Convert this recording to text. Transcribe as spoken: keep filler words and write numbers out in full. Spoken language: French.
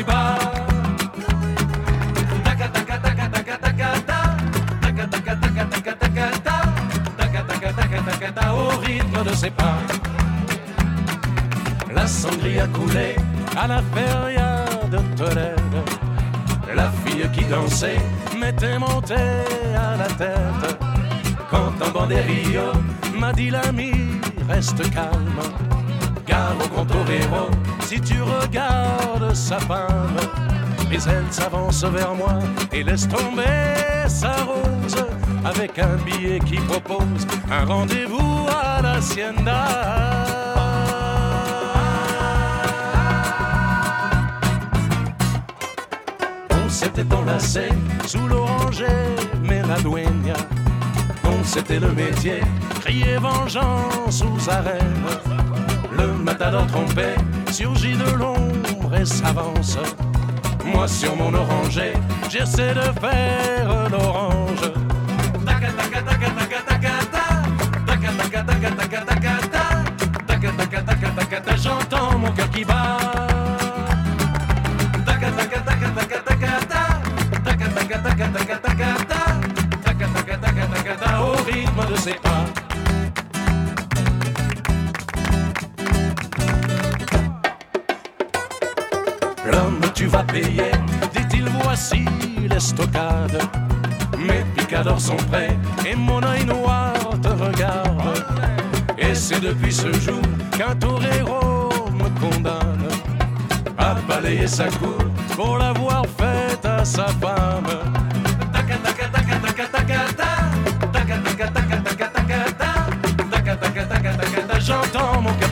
qui bat. Taca taca taca taca taca ta, taca taca taca taca taca ta, taca taca taca taca ta au rythme de ses pas. La sangria coulait à la feria de Tolède. La fille qui dansait m'était montée à la tête. Quand un banderillo m'a dit l'ami, reste calme, car au grand torero, si tu regardes sa femme, mais elle s'avance vers moi et laisse tomber sa rose avec un billet qui propose un rendez-vous à l'hacienda. On s'était enlacé sous l'oranger, mais la dueña, dont c'était le métier, criait vengeance aux arènes. Le matador trompé surgit de l'ombre et s'avance. Moi sur mon oranger, j'essaie de faire l'orange. Taca taca taca taca taca ta, taca taca taca taca taca ta, taca taca taca taca ta, j'entends mon cœur qui bat. Taca taca taca taca taca ta, taca taca taca taca taca ta, taca taca taca taca ta, au rythme de ses pas. L'homme, tu vas payer, dit-il, voici l'estocade. Mes picadors sont prêts et mon œil noir te regarde. Et c'est depuis ce jour qu'un torero me condamne à balayer sa cour pour l'avoir faite à sa femme. Taca taca taca taca taca ta, taca taca taca taca taca ta, taca taca taca taca ta, j'entends mon cœur